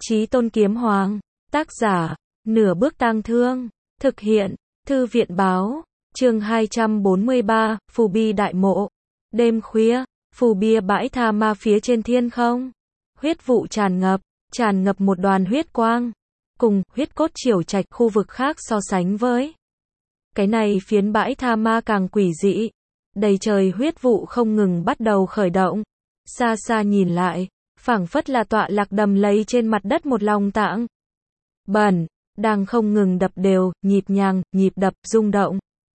Chí Tôn Kiếm Hoàng. Tác giả, Nửa Bước Tang Thương. Thực hiện, Thư viện Báo. Chương 243, Phù Bi Đại Mộ. Đêm khuya, phù bia bãi tha ma phía trên thiên không. Huyết vụ tràn ngập một đoàn huyết quang. Cùng huyết cốt chiểu trạch khu vực khác so sánh với. Cái này phiến bãi tha ma càng quỷ dị. Đầy trời huyết vụ không ngừng bắt đầu khởi động. Xa xa nhìn lại, phảng phất là tọa lạc đầm lầy trên mặt đất một lòng tạng. Bẩn, đang không ngừng đập đều, nhịp nhàng, nhịp đập, rung động.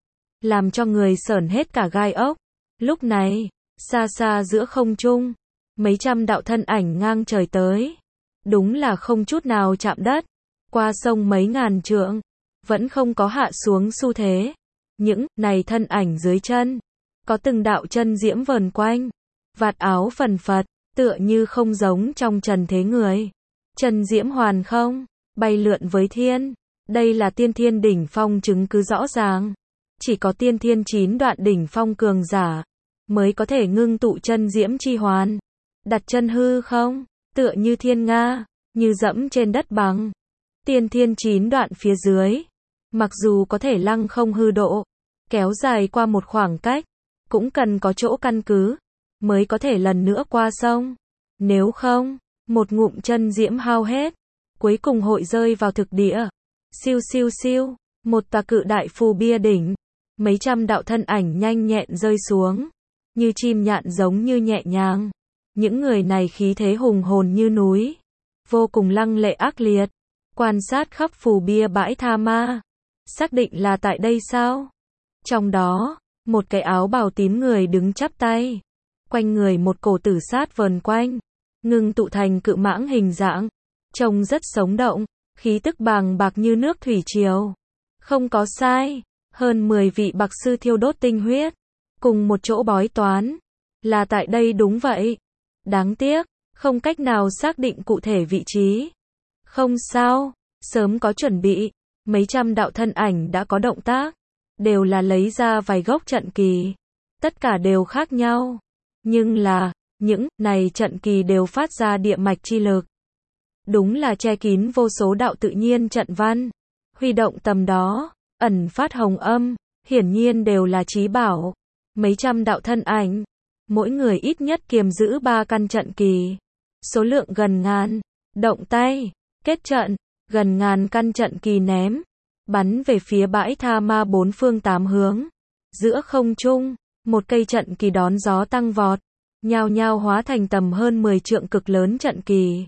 Làm cho người sởn hết cả gai ốc. Lúc này, xa xa giữa không trung, mấy trăm đạo thân ảnh ngang trời tới. Đúng là không chút nào chạm đất. Qua sông mấy ngàn trượng, vẫn không có hạ xuống xu thế. Những này thân ảnh dưới chân, có từng đạo chân diễm vờn quanh, vạt áo phần phật, tựa như không giống trong trần thế người. Chân diễm hoàn không, bay lượn với thiên. Đây là tiên thiên đỉnh phong chứng cứ rõ ràng. Chỉ có tiên thiên 9 đoạn đỉnh phong cường giả mới có thể ngưng tụ chân diễm chi hoàn. Đặt chân hư không, tựa như thiên nga, như dẫm trên đất bằng. Tiên thiên 9 đoạn phía dưới, mặc dù có thể lăng không hư độ, kéo dài qua một khoảng cách, cũng cần có chỗ căn cứ, mới có thể lần nữa qua sông. Nếu không, một ngụm chân diễm hao hết, cuối cùng hội rơi vào thực địa. Siêu siêu siêu, một tòa cự đại phù bia đỉnh, mấy trăm đạo thân ảnh nhanh nhẹn rơi xuống, như chim nhạn giống như nhẹ nhàng. Những người này khí thế hùng hồn như núi, vô cùng lăng lệ ác liệt. Quan sát khắp phù bia bãi tha ma, xác định là tại đây sao? Trong đó, một cái áo bào tím người đứng chắp tay, quanh người một cổ tử sát vờn quanh, ngưng tụ thành cự mãng hình dạng, trông rất sống động, khí tức bàng bạc như nước thủy triều. Không có sai, hơn 10 vị bạc sư thiêu đốt tinh huyết, cùng một chỗ bói toán, là tại đây đúng vậy. Đáng tiếc, không cách nào xác định cụ thể vị trí. Không sao, sớm có chuẩn bị, mấy trăm đạo thân ảnh đã có động tác, đều là lấy ra vài gốc trận kỳ. Tất cả đều khác nhau, nhưng là, những này trận kỳ đều phát ra địa mạch chi lực. Đúng là che kín vô số đạo tự nhiên trận văn, huy động tầm đó, ẩn phát hồng âm, hiển nhiên đều là chí bảo. Mấy trăm đạo thân ảnh, mỗi người ít nhất kiềm giữ 3 căn trận kỳ, số lượng gần ngàn, động tay, kết trận, gần ngàn căn trận kỳ ném, bắn về phía bãi tha ma 4 phương 8 hướng. Giữa không trung, một cây trận kỳ đón gió tăng vọt, nhao nhao hóa thành tầm hơn 10 trượng cực lớn trận kỳ.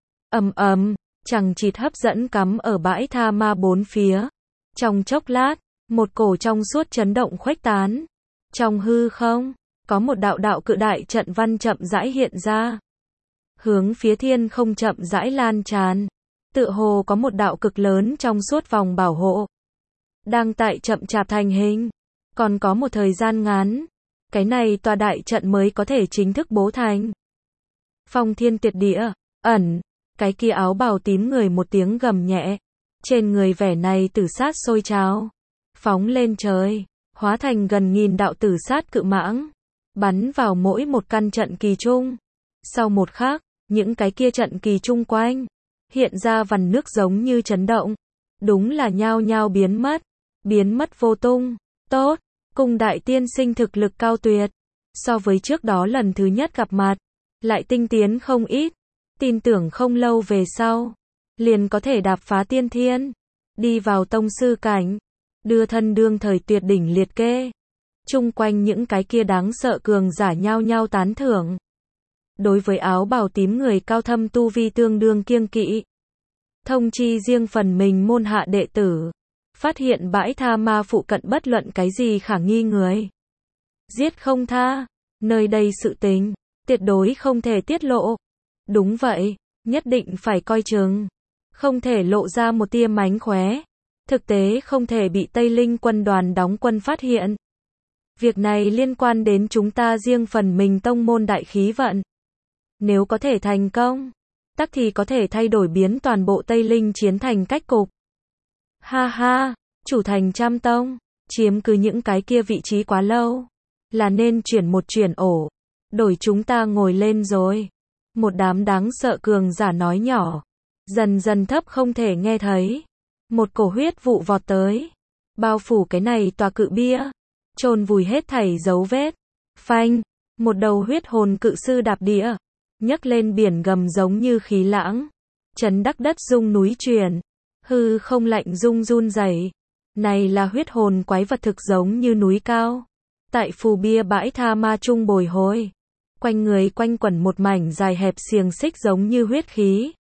Ầm ầm, chằng chịt hấp dẫn cắm ở bãi tha ma 4 phía. Trong chốc lát, một cổ trong suốt chấn động khuếch tán. Trong hư không, có một đạo đạo cự đại trận văn chậm rãi hiện ra. Hướng phía thiên không chậm rãi lan tràn. Tựa hồ có một đạo cực lớn trong suốt vòng bảo hộ. Đang tại chậm chạp thành hình. Còn có một thời gian ngắn. Cái này tòa đại trận mới có thể chính thức bố thành. Phong thiên tuyệt địa, ẩn. Cái kia áo bào tím người một tiếng gầm nhẹ. Trên người vẻ này tử sát sôi trào. Phóng lên trời. Hóa thành gần nghìn đạo tử sát cự mãng. Bắn vào mỗi một căn trận kỳ chung. Sau một khắc, những cái kia trận kỳ chung quanh hiện ra vằn nước giống như chấn động. Đúng là nhao nhao biến mất vô tung. Tốt, cung đại tiên sinh thực lực cao tuyệt. So với trước đó lần thứ nhất gặp mặt, lại tinh tiến không ít. Tin tưởng không lâu về sau, liền có thể đạp phá tiên thiên, đi vào tông sư cảnh, đưa thân đương thời tuyệt đỉnh liệt kê. Chung quanh những cái kia đáng sợ cường giả nhao nhao tán thưởng. Đối với áo bào tím người cao thâm tu vi tương đương kiêng kỵ. Thông chi riêng phần mình môn hạ đệ tử. Phát hiện bãi tha ma phụ cận bất luận cái gì khả nghi người. Giết không tha. Nơi đây sự tình, tuyệt đối không thể tiết lộ. Đúng vậy, nhất định phải coi chừng. Không thể lộ ra một tia mánh khóe. Thực tế không thể bị Tây Linh quân đoàn đóng quân phát hiện. Việc này liên quan đến chúng ta riêng phần mình tông môn đại khí vận. Nếu có thể thành công, tắc thì có thể thay đổi biến toàn bộ Tây Linh chiến thành cách cục. Ha ha, chủ thành Trăm Tông, chiếm cứ những cái kia vị trí quá lâu. Là nên chuyển ổ. Đổi chúng ta ngồi lên rồi. Một đám đáng sợ cường giả nói nhỏ. dần dần thấp không thể nghe thấy. Một cổ huyết vụ vọt tới, bao phủ cái này tòa cự bia, chôn vùi hết thảy dấu vết. Phanh, một đầu huyết hồn cự sư đạp địa, nhấc lên biển gầm giống như khí lãng, chấn đắc đất rung núi chuyển, hư không lạnh rung run rẩy. Này là huyết hồn quái vật thực giống như núi cao, tại phù bia bãi tha ma trung bồi hồi, quanh người quanh quẩn một mảnh dài hẹp xiềng xích giống như huyết khí,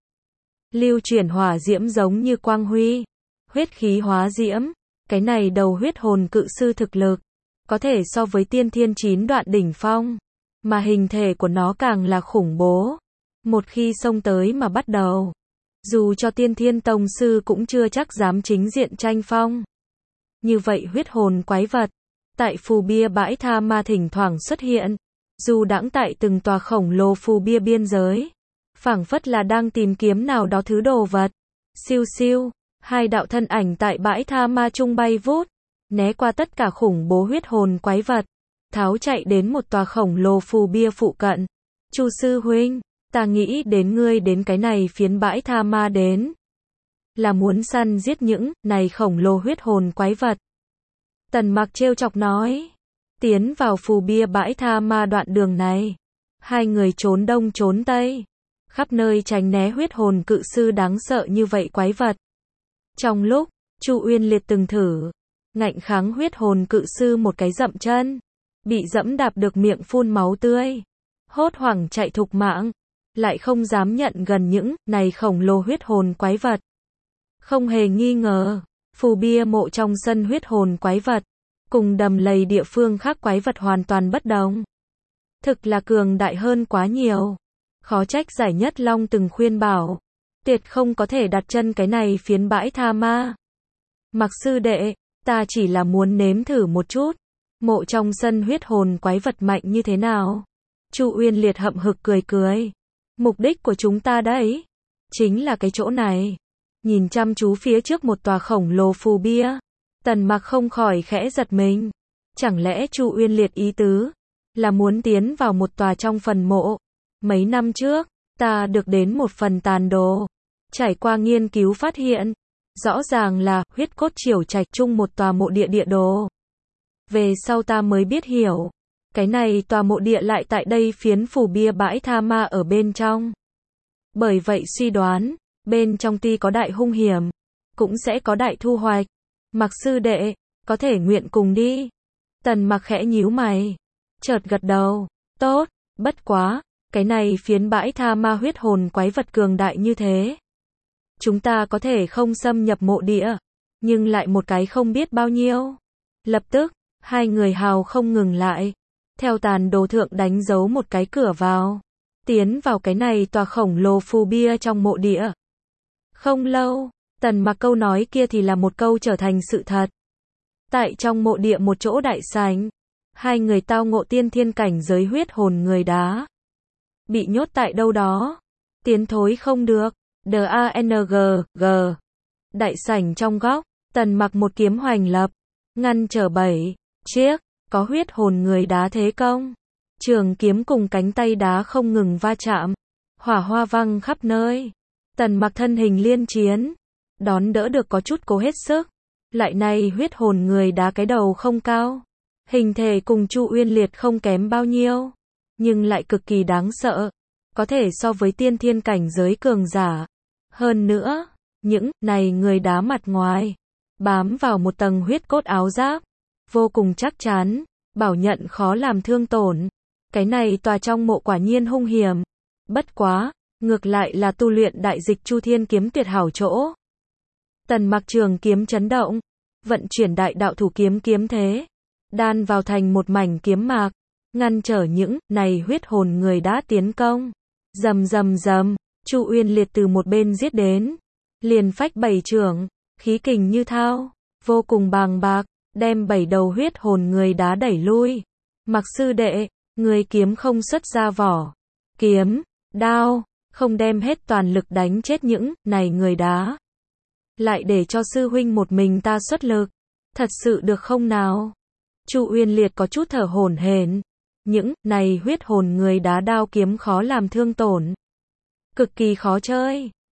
lưu chuyển hỏa diễm giống như quang huy, huyết khí hóa diễm. Cái này đầu huyết hồn cự sư thực lực có thể so với tiên thiên 9 đoạn đỉnh phong, mà hình thể của nó càng là khủng bố. Một khi xông tới mà bắt đầu, dù cho tiên thiên tông sư cũng chưa chắc dám chính diện tranh phong. Như vậy huyết hồn quái vật, tại phù bia bãi tha ma thỉnh thoảng xuất hiện, dù đãng tại từng tòa khổng lồ phù bia biên giới, phảng phất là đang tìm kiếm nào đó thứ đồ vật. Siêu siêu, hai đạo thân ảnh tại bãi tha ma trung bay vút, né qua tất cả khủng bố huyết hồn quái vật, tháo chạy đến một tòa khổng lồ phù bia phụ cận. Chu sư huynh, ta nghĩ đến ngươi đến cái này phiến bãi tha ma đến, là muốn săn giết những này khổng lồ huyết hồn quái vật. Tần Mặc trêu chọc nói, tiến vào phù bia bãi tha ma đoạn đường này, hai người trốn đông trốn tây, khắp nơi tránh né huyết hồn cự sư đáng sợ như vậy quái vật. Trong lúc Chu Uyên Liệt từng thử ngạnh kháng huyết hồn cự sư một cái dậm chân, bị dẫm đạp được miệng phun máu tươi, hốt hoảng chạy thục mạng, lại không dám nhận gần những này khổng lồ huyết hồn quái vật. Không hề nghi ngờ, phù bia mộ trong sân huyết hồn quái vật, cùng đầm lầy địa phương khác quái vật hoàn toàn bất đồng. Thực là cường đại hơn quá nhiều. Khó trách Giải Nhất Long từng khuyên bảo, tuyệt không có thể đặt chân cái này phiến bãi tha ma. Mặc sư đệ, ta chỉ là muốn nếm thử một chút, mộ trong sân huyết hồn quái vật mạnh như thế nào. Chu Uyên Liệt hậm hực cười cười. Mục đích của chúng ta đấy, chính là cái chỗ này. Nhìn chăm chú phía trước một tòa khổng lồ phù bia, Tần Mặc không khỏi khẽ giật mình. Chẳng lẽ Chu Uyên Liệt ý tứ là muốn tiến vào một tòa trong phần mộ? Mấy năm trước, ta được đến một phần tàn đồ, trải qua nghiên cứu phát hiện, rõ ràng là huyết cốt triều trạch chung một tòa mộ địa địa đồ. Về sau ta mới biết hiểu, cái này tòa mộ địa lại tại đây phiến phù bia bãi tha ma ở bên trong. Bởi vậy suy đoán, bên trong tuy có đại hung hiểm, cũng sẽ có đại thu hoạch. Mặc sư đệ, có thể nguyện cùng đi. Tần Mặc khẽ nhíu mày, chợt gật đầu. Tốt, bất quá, cái này phiến bãi tha ma huyết hồn quái vật cường đại như thế, chúng ta có thể không xâm nhập mộ địa, nhưng lại một cái không biết bao nhiêu. Lập tức, hai người hào không ngừng lại, theo tàn đồ thượng đánh dấu một cái cửa vào, tiến vào cái này tòa khổng lồ phù bia trong mộ địa. Không lâu, Tần Mặc câu nói kia thì là một câu trở thành sự thật. Tại trong mộ địa một chỗ đại sảnh, hai người tao ngộ tiên thiên cảnh giới huyết hồn người đá, bị nhốt tại đâu đó, tiến thối không được. DANGG. Đại sảnh trong góc, Tần Mặc một kiếm hoành lập, ngăn trở 7 chiếc có huyết hồn người đá thế công. Trường kiếm cùng cánh tay đá không ngừng va chạm, hỏa hoa văng khắp nơi. Tần Mặc thân hình liên chiến, đón đỡ được có chút cố hết sức. Lại này huyết hồn người đá cái đầu không cao, hình thể cùng Chu Uyên Liệt không kém bao nhiêu, nhưng lại cực kỳ đáng sợ, có thể so với tiên thiên cảnh giới cường giả. Hơn nữa, những này người đá mặt ngoài bám vào một tầng huyết cốt áo giáp, vô cùng chắc chắn, bảo nhận khó làm thương tổn. Cái này tòa trong mộ quả nhiên hung hiểm. Bất quá, ngược lại là tu luyện đại dịch Chu Thiên kiếm tuyệt hảo chỗ. Tần Mặc trường kiếm chấn động, vận chuyển đại đạo thủ kiếm kiếm thế, đan vào thành một mảnh kiếm mạc, ngăn trở những này huyết hồn người đã tiến công. Rầm rầm rầm, Chu Uyên Liệt từ một bên giết đến, liền phách 7 chưởng, khí kình như thao, vô cùng bàng bạc, đem 7 đầu huyết hồn người đá đẩy lui. Mặc sư đệ, người kiếm không xuất ra vỏ, kiếm, đao, không đem hết toàn lực đánh chết những này người đá, lại để cho sư huynh một mình ta xuất lực, thật sự được không nào? Chu Uyên Liệt có chút thở hổn hển. Những này huyết hồn người đá đao kiếm khó làm thương tổn, cực kỳ khó chơi.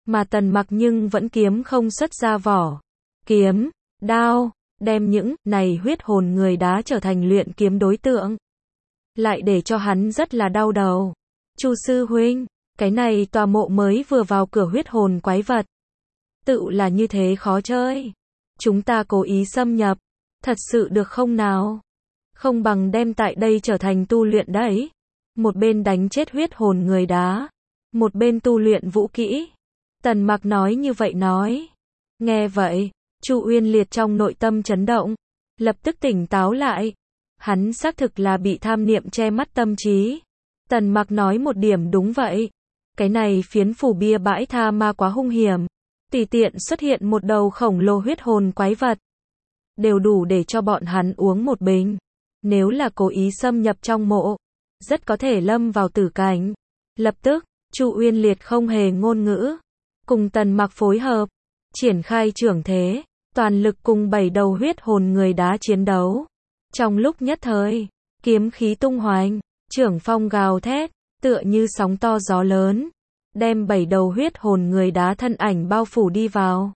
Mà Tần Mặc nhưng vẫn kiếm không xuất ra vỏ. Kiếm, đao, đem những này huyết hồn người đá trở thành luyện kiếm đối tượng. Lại để cho hắn rất là đau đầu. Chu sư huynh, cái này tòa mộ mới vừa vào cửa huyết hồn quái vật. Tự là như thế khó chơi. Chúng ta cố ý xâm nhập. Thật sự được không nào? Không bằng đem tại đây trở thành tu luyện đấy. Một bên đánh chết huyết hồn người đá. Một bên tu luyện vũ kỹ. Tần Mặc nói như vậy nói. Nghe vậy, Chu Uyên Liệt trong nội tâm chấn động. Lập tức tỉnh táo lại. Hắn xác thực là bị tham niệm che mắt tâm trí. Tần Mặc nói một điểm đúng vậy. Cái này phiến phủ bia bãi tha ma quá hung hiểm. Tùy tiện xuất hiện một đầu khổng lồ huyết hồn quái vật. Đều đủ để cho bọn hắn uống một bình. Nếu là cố ý xâm nhập trong mộ, rất có thể lâm vào tử cảnh. Lập tức, Chu Uyên Liệt không hề ngôn ngữ. Cùng Tần Mặc phối hợp. Triển khai trưởng thế. Toàn lực cùng 7 đầu huyết hồn người đá chiến đấu. Trong lúc nhất thời, kiếm khí tung hoành, trưởng phong gào thét, tựa như sóng to gió lớn, đem 7 đầu huyết hồn người đá thân ảnh bao phủ đi vào.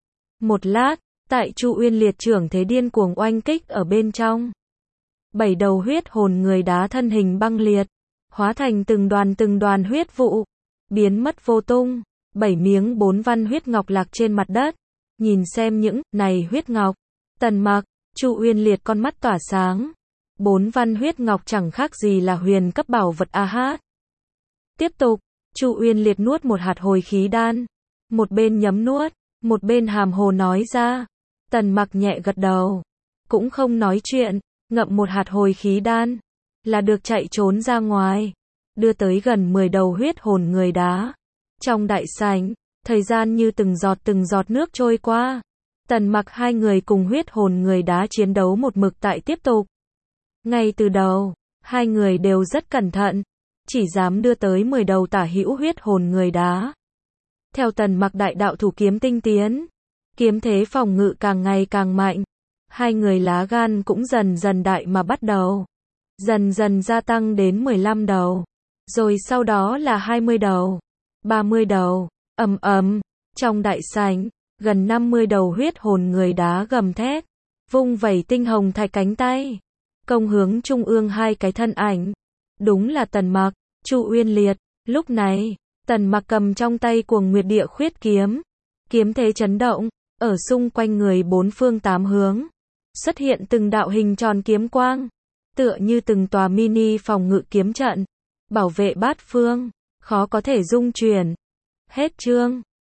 Một lát, tại Chu Uyên Liệt trưởng thế điên cuồng oanh kích ở bên trong. 7 đầu huyết hồn người đá thân hình băng liệt, hóa thành từng đoàn huyết vụ, biến mất vô tung. 7 miếng 4 văn huyết ngọc lạc trên mặt đất. Nhìn xem những này huyết ngọc, Tần Mặc, Chu Uyên Liệt con mắt tỏa sáng. 4 văn huyết ngọc chẳng khác gì là huyền cấp bảo vật a hát. Tiếp tục, Chu Uyên Liệt nuốt một hạt hồi khí đan, một bên nhấm nuốt, một bên hàm hồ nói ra. Tần Mặc nhẹ gật đầu, cũng không nói chuyện, ngậm một hạt hồi khí đan, là được chạy trốn ra ngoài, đưa tới gần 10 đầu huyết hồn người đá. Trong đại sảnh, thời gian như từng giọt nước trôi qua. Tần Mặc hai người cùng huyết hồn người đá chiến đấu một mực tại tiếp tục. Ngay từ đầu, hai người đều rất cẩn thận, chỉ dám đưa tới 10 đầu tả hữu huyết hồn người đá. Theo Tần Mặc đại đạo thủ kiếm tinh tiến, kiếm thế phòng ngự càng ngày càng mạnh, hai người lá gan cũng dần dần đại mà bắt đầu. Dần dần gia tăng đến 15 đầu, rồi sau đó là 20 đầu, 30 đầu, trong đại sảnh, gần 50 đầu huyết hồn người đá gầm thét, vung vẩy tinh hồng thạch cánh tay, công hướng trung ương hai cái thân ảnh. Đúng là Tần Mặc, Chu Uyên Liệt. Lúc này, Tần Mặc cầm trong tay Cuồng Nguyệt Địa Khuyết kiếm, kiếm thế chấn động, ở xung quanh người bốn phương tám hướng, xuất hiện từng đạo hình tròn kiếm quang, tựa như từng tòa mini phòng ngự kiếm trận, bảo vệ bát phương, khó có thể dung chuyển. Hết chương.